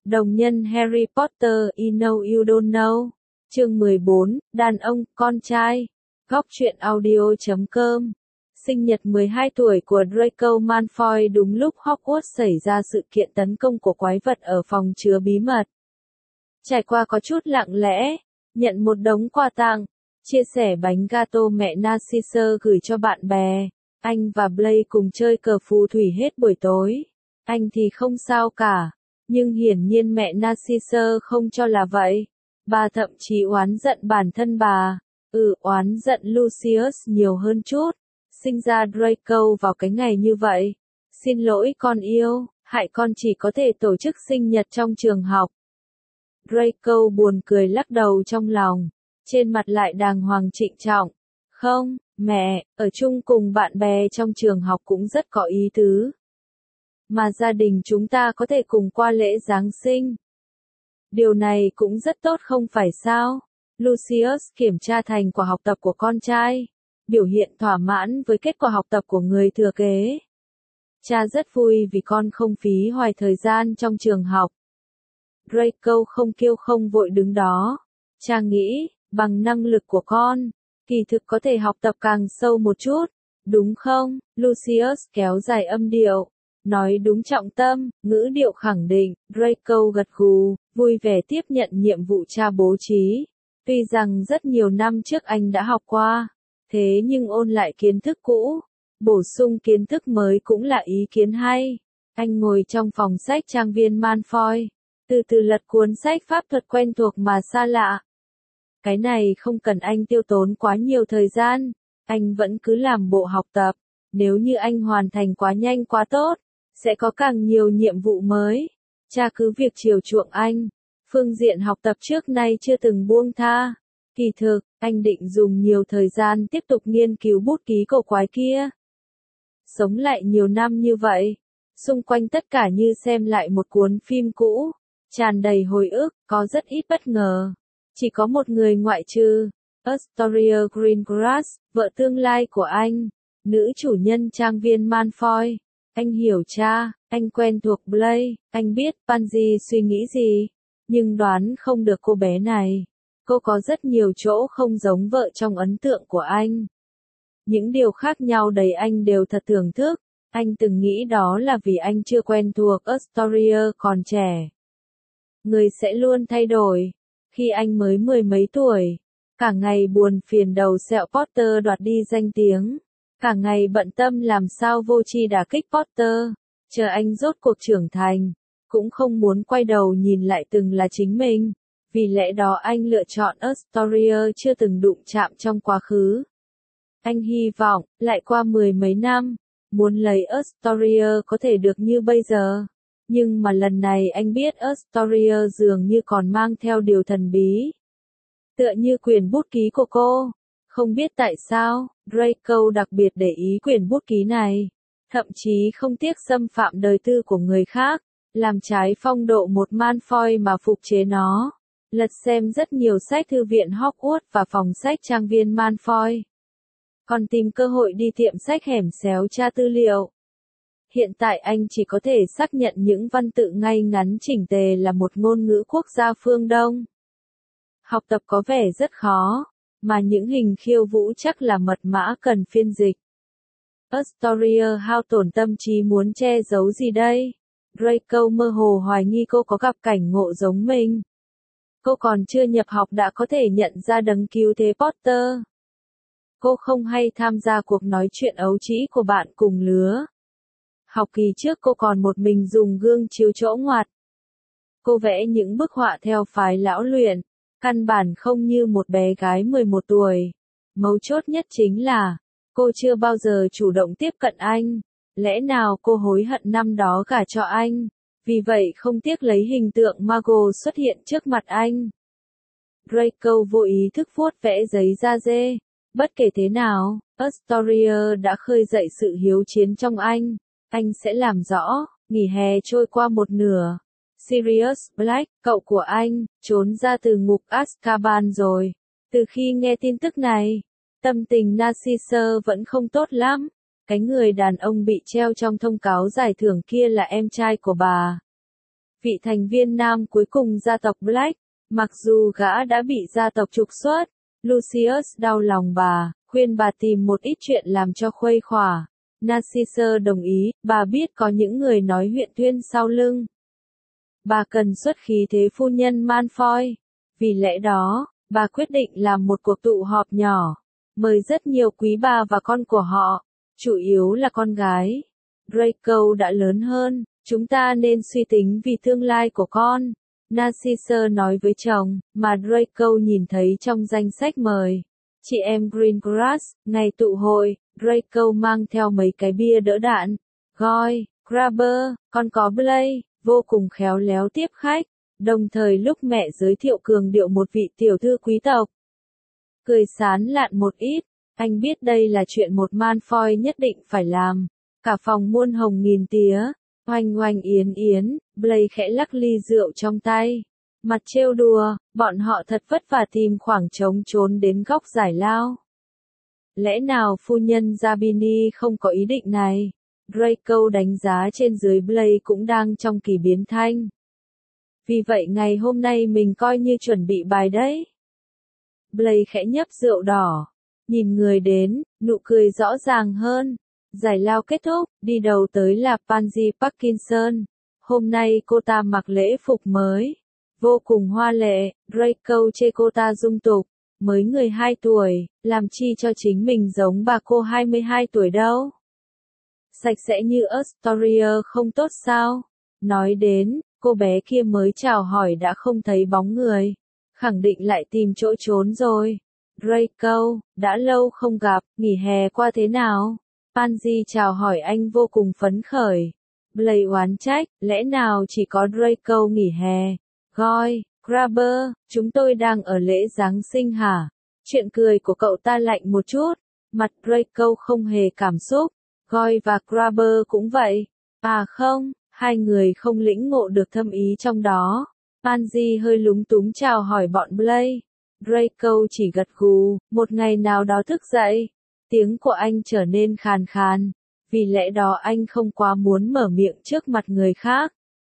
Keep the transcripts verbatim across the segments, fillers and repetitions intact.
Đồng nhân Harry Potter, You Know You Don't Know. Chương mười bốn, Đàn ông, con trai. Góc truyện audio chấm com. Sinh nhật mười hai tuổi của Draco Malfoy đúng lúc Hogwarts xảy ra sự kiện tấn công của quái vật ở phòng chứa bí mật. Trải qua có chút lặng lẽ, nhận một đống quà tặng, chia sẻ bánh gato mẹ Narcisse gửi cho bạn bè. Anh và Blaise cùng chơi cờ phù thủy hết buổi tối. Anh thì không sao cả, nhưng hiển nhiên mẹ Narcisse không cho là vậy. Bà thậm chí oán giận bản thân bà. Ừ, oán giận Lucius nhiều hơn chút. Sinh ra Draco vào cái ngày như vậy. Xin lỗi con yêu, hại con chỉ có thể tổ chức sinh nhật trong trường học. Draco buồn cười lắc đầu trong lòng, trên mặt lại đàng hoàng trịnh trọng. Không, mẹ, ở chung cùng bạn bè trong trường học cũng rất có ý tứ. Mà gia đình chúng ta có thể cùng qua lễ Giáng sinh. Điều này cũng rất tốt không phải sao? Lucius kiểm tra thành quả học tập của con trai, biểu hiện thỏa mãn với kết quả học tập của người thừa kế. Cha rất vui vì con không phí hoài thời gian trong trường học. Draco không kiêu không vội đứng đó. Cha nghĩ, bằng năng lực của con, kỳ thực có thể học tập càng sâu một chút, đúng không? Lucius kéo dài âm điệu, nói đúng trọng tâm, ngữ điệu khẳng định. Draco gật gù, vui vẻ tiếp nhận nhiệm vụ cha bố trí. Tuy rằng rất nhiều năm trước anh đã học qua, thế nhưng ôn lại kiến thức cũ, bổ sung kiến thức mới cũng là ý kiến hay. Anh ngồi trong phòng sách trang viên Malfoy, từ từ lật cuốn sách pháp thuật quen thuộc mà xa lạ. Cái này không cần anh tiêu tốn quá nhiều thời gian, anh vẫn cứ làm bộ học tập. Nếu như anh hoàn thành quá nhanh quá tốt, sẽ có càng nhiều nhiệm vụ mới. Cha cứ việc chiều chuộng anh. Phương diện học tập trước nay chưa từng buông tha. Kỳ thực, anh định dùng nhiều thời gian tiếp tục nghiên cứu bút ký cổ quái kia. Sống lại nhiều năm như vậy, xung quanh tất cả như xem lại một cuốn phim cũ, tràn đầy hồi ức, có rất ít bất ngờ. Chỉ có một người ngoại trừ, Astoria Greengrass, vợ tương lai của anh, nữ chủ nhân trang viên Malfoy. Anh hiểu cha, anh quen thuộc Blaise, anh biết Pansy suy nghĩ gì, nhưng đoán không được cô bé này. Cô có rất nhiều chỗ không giống vợ trong ấn tượng của anh. Những điều khác nhau đấy anh đều thật thưởng thức. Anh từng nghĩ đó là vì anh chưa quen thuộc Astoria còn trẻ. Người sẽ luôn thay đổi. Khi anh mới mười mấy tuổi, cả ngày buồn phiền đầu sẹo Potter đoạt đi danh tiếng. Cả ngày bận tâm làm sao vô tri đả kích Potter. Chờ anh rốt cuộc trưởng thành, cũng không muốn quay đầu nhìn lại từng là chính mình. Vì lẽ đó anh lựa chọn Astoria chưa từng đụng chạm trong quá khứ. Anh hy vọng, lại qua mười mấy năm, muốn lấy Astoria có thể được như bây giờ. Nhưng mà lần này anh biết Astoria dường như còn mang theo điều thần bí. Tựa như quyển bút ký của cô. Không biết tại sao, Draco đặc biệt để ý quyển bút ký này. Thậm chí không tiếc xâm phạm đời tư của người khác, làm trái phong độ một Malfoy mà phục chế nó. Lật xem rất nhiều sách thư viện Hogwarts và phòng sách trang viên Malfoy. Còn tìm cơ hội đi tiệm sách hẻm xéo tra tư liệu. Hiện tại anh chỉ có thể xác nhận những văn tự ngay ngắn chỉnh tề là một ngôn ngữ quốc gia phương Đông. Học tập có vẻ rất khó, mà những hình khiêu vũ chắc là mật mã cần phiên dịch. Astoria hao tổn tâm trí muốn che giấu gì đây? Draco mơ hồ hoài nghi cô có gặp cảnh ngộ giống mình. Cô còn chưa nhập học đã có thể nhận ra đấng cứu thế Potter. Cô không hay tham gia cuộc nói chuyện ấu trĩ của bạn cùng lứa. Học kỳ trước cô còn một mình dùng gương chiếu chỗ ngoặt. Cô vẽ những bức họa theo phái lão luyện, căn bản không như một bé gái mười một tuổi. Mấu chốt nhất chính là, cô chưa bao giờ chủ động tiếp cận anh. Lẽ nào cô hối hận năm đó gả cho anh, vì vậy không tiếc lấy hình tượng Mago xuất hiện trước mặt anh. Draco vô ý thức vuốt vẽ giấy da dê. Bất kể thế nào, Astoria đã khơi dậy sự hiếu chiến trong anh. Anh sẽ làm rõ. Nghỉ hè trôi qua một nửa. Sirius Black, cậu của anh, trốn ra từ ngục Azkaban rồi. Từ khi nghe tin tức này, tâm tình Narcisse vẫn không tốt lắm. Cái người đàn ông bị treo trong thông cáo giải thưởng kia là em trai của bà. vị thành viên nam cuối cùng gia tộc Black. Mặc dù gã đã bị gia tộc trục xuất, Lucius đau lòng bà, khuyên bà tìm một ít chuyện làm cho khuây khỏa. Narcissa đồng ý, bà biết có những người nói huyễn thuyên sau lưng. Bà cần xuất khí thế phu nhân Malfoy. Vì lẽ đó, bà quyết định làm một cuộc tụ họp nhỏ, mời rất nhiều quý bà và con của họ, chủ yếu là con gái. Draco đã lớn hơn, chúng ta nên suy tính vì tương lai của con. Narcissa nói với chồng, mà Draco nhìn thấy trong danh sách mời. Chị em Greengrass, ngày tụ hội, Draco mang theo mấy cái bia đỡ đạn. Goyle, Grabber, con có Blake, vô cùng khéo léo tiếp khách. Đồng thời lúc mẹ giới thiệu cường điệu một vị tiểu thư quý tộc. Cười sán lạn một ít, anh biết đây là chuyện một Malfoy nhất định phải làm. Cả phòng muôn hồng nghìn tía, oanh oanh yến yến, Blake khẽ lắc ly rượu trong tay. Mặt trêu đùa, bọn họ thật vất vả tìm khoảng trống trốn đến góc giải lao. Lẽ nào phu nhân Zabini không có ý định này? Draco đánh giá trên dưới Blake cũng đang trong kỳ biến thanh. Vì vậy ngày hôm nay mình coi như chuẩn bị bài đấy. Blake khẽ nhấp rượu đỏ, nhìn người đến, nụ cười rõ ràng hơn. Giải lao kết thúc, đi đầu tới là Pansy Parkinson. Hôm nay cô ta mặc lễ phục mới, vô cùng hoa lệ. Draco chê cô ta dung tục, mới mười hai tuổi, làm chi cho chính mình giống bà cô hai mươi hai tuổi đâu. Sạch sẽ như Astoria không tốt sao? Nói đến, cô bé kia mới chào hỏi đã không thấy bóng người, khẳng định lại tìm chỗ trốn rồi. Draco, đã lâu không gặp, nghỉ hè qua thế nào? Pansy chào hỏi anh vô cùng phấn khởi. Blake oán trách, lẽ nào chỉ có Draco nghỉ hè? Goyle, Grabber, chúng tôi đang ở lễ Giáng sinh hả? Chuyện cười của cậu ta lạnh một chút, mặt Draco không hề cảm xúc. Goyle và Grabber cũng vậy. À không, hai người không lĩnh ngộ được thâm ý trong đó. Pansy hơi lúng túng chào hỏi bọn Blake. Draco chỉ gật gù, một ngày nào đó thức dậy. Tiếng của anh trở nên khàn khàn, vì lẽ đó anh không quá muốn mở miệng trước mặt người khác.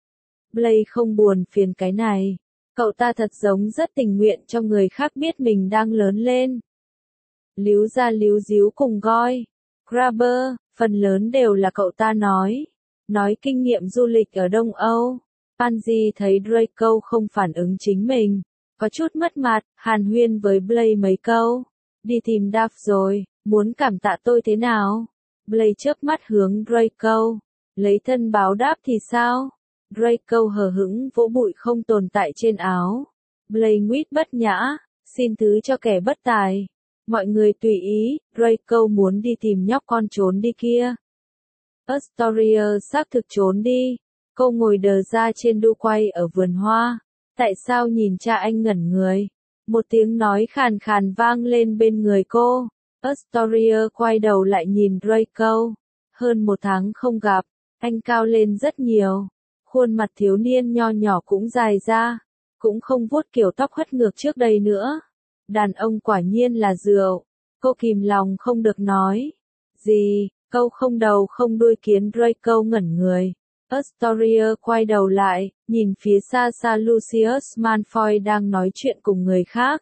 Blake không buồn phiền cái này, cậu ta thật giống rất tình nguyện cho người khác biết mình đang lớn lên. Líu ra líu díu cùng Goyle, Grabber, phần lớn đều là cậu ta nói, nói kinh nghiệm du lịch ở Đông Âu. Pansy thấy Draco không phản ứng chính mình, có chút mất mặt, hàn huyên với Blake mấy câu. Đi tìm Duff rồi, muốn cảm tạ tôi thế nào? Blake chớp mắt hướng Draco, lấy thân báo đáp thì sao? Draco hờ hững vỗ bụi không tồn tại trên áo. Blake nguyết bất nhã, xin thứ cho kẻ bất tài. Mọi người tùy ý, Draco muốn đi tìm nhóc con trốn đi kia. Astoria xác thực trốn đi. Cô ngồi đờ ra trên đu quay ở vườn hoa. Tại sao nhìn cha anh ngẩn người? Một tiếng nói khàn khàn vang lên bên người cô. Astoria quay đầu lại nhìn Draco. Hơn một tháng không gặp, anh cao lên rất nhiều. Khuôn mặt thiếu niên nho nhỏ cũng dài ra, cũng không vuốt kiểu tóc hất ngược trước đây nữa. Đàn ông quả nhiên là rượu. Cô kìm lòng không được nói. Gì, câu không đầu không đuôi khiến Draco ngẩn người. Astoria quay đầu lại, nhìn phía xa xa Lucius Malfoy đang nói chuyện cùng người khác.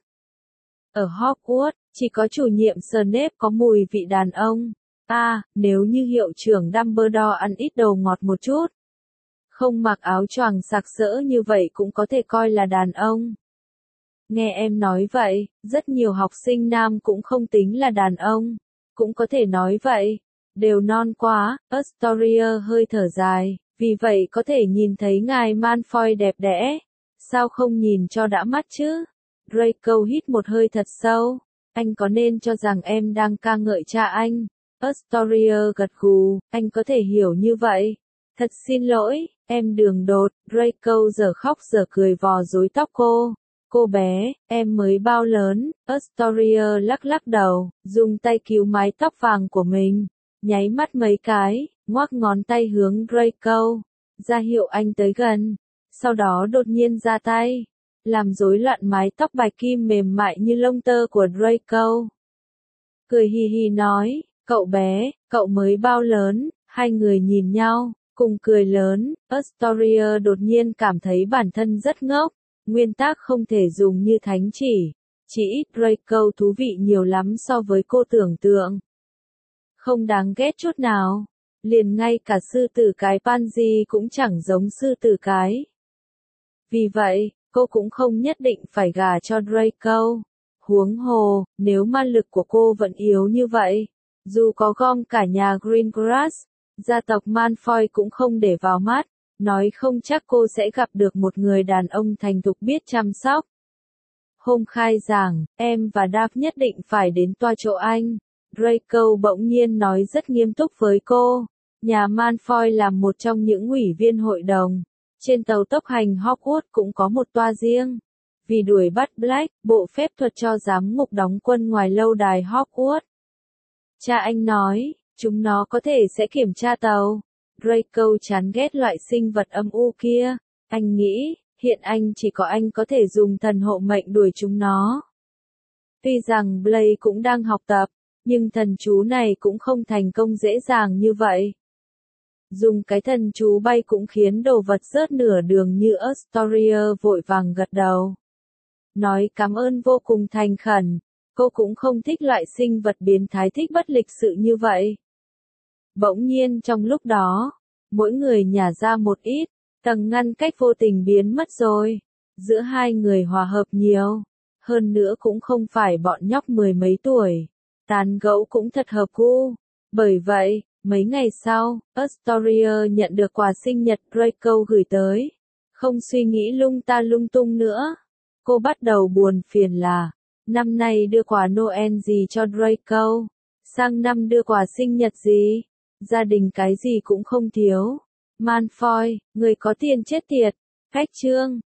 Ở Hogwarts, chỉ có chủ nhiệm Snape có mùi vị đàn ông. À, nếu như hiệu trưởng Dumbledore ăn ít đồ ngọt một chút, không mặc áo choàng sặc sỡ như vậy cũng có thể coi là đàn ông. Nghe em nói vậy, rất nhiều học sinh nam cũng không tính là đàn ông. Cũng có thể nói vậy. Đều non quá, Astoria hơi thở dài, vì vậy có thể nhìn thấy ngài Malfoy đẹp đẽ. Sao không nhìn cho đã mắt chứ? Draco hít một hơi thật sâu. Anh có nên cho rằng em đang ca ngợi cha anh? Astoria gật gù, anh có thể hiểu như vậy. Thật xin lỗi, em đường đột. Draco giờ khóc giờ cười vò rối tóc cô. Cô bé, em mới bao lớn? Astoria lắc lắc đầu, dùng tay cứu mái tóc vàng của mình. Nháy mắt mấy cái, ngoắc ngón tay hướng Draco, ra hiệu anh tới gần. Sau đó đột nhiên ra tay, làm rối loạn mái tóc bạch kim mềm mại như lông tơ của Draco. Cười hì hì nói, cậu bé, cậu mới bao lớn? Hai người nhìn nhau, Cùng cười lớn, Astoria đột nhiên cảm thấy bản thân rất ngốc, nguyên tắc không thể dùng như thánh chỉ, chỉ ít Draco thú vị nhiều lắm so với cô tưởng tượng. Không đáng ghét chút nào, liền ngay cả sư tử cái Pansy cũng chẳng giống sư tử cái. Vì vậy, cô cũng không nhất định phải gả cho Draco. Huống hồ, nếu ma lực của cô vẫn yếu như vậy, dù có gom cả nhà Greengrass, gia tộc Malfoy cũng không để vào mắt, nói không chắc cô sẽ gặp được một người đàn ông thành thục biết chăm sóc. Hôm khai giảng, em và Dave nhất định phải đến toa chỗ anh. Draco bỗng nhiên nói rất nghiêm túc với cô. Nhà Malfoy là một trong những ủy viên hội đồng. Trên tàu tốc hành Hogwarts cũng có một toa riêng. Vì đuổi bắt Black, bộ phép thuật cho giám ngục đóng quân ngoài lâu đài Hogwarts. Cha anh nói, chúng nó có thể sẽ kiểm tra tàu. Draco chán ghét loại sinh vật âm u kia. Anh nghĩ, hiện anh chỉ có anh có thể dùng thần hộ mệnh đuổi chúng nó. Tuy rằng Blaze cũng đang học tập, nhưng thần chú này cũng không thành công dễ dàng như vậy. Dùng cái thần chú bay cũng khiến đồ vật rớt nửa đường như Astoria vội vàng gật đầu. Nói cảm ơn vô cùng thành khẩn, cô cũng không thích loại sinh vật biến thái thích bất lịch sự như vậy. Bỗng nhiên trong lúc đó, mỗi người nhả ra một ít, tầng ngăn cách vô tình biến mất rồi. Giữa hai người hòa hợp nhiều, hơn nữa cũng không phải bọn nhóc mười mấy tuổi, tán gẫu cũng thật hợp gu. Bởi vậy, mấy ngày sau, Astoria nhận được quà sinh nhật Draco gửi tới. Không suy nghĩ lung ta lung tung nữa. Cô bắt đầu buồn phiền là, năm nay đưa quà Noel gì cho Draco? Sang năm đưa quà sinh nhật gì? Gia đình cái gì cũng không thiếu. Malfoy, người có tiền chết tiệt. Cách chương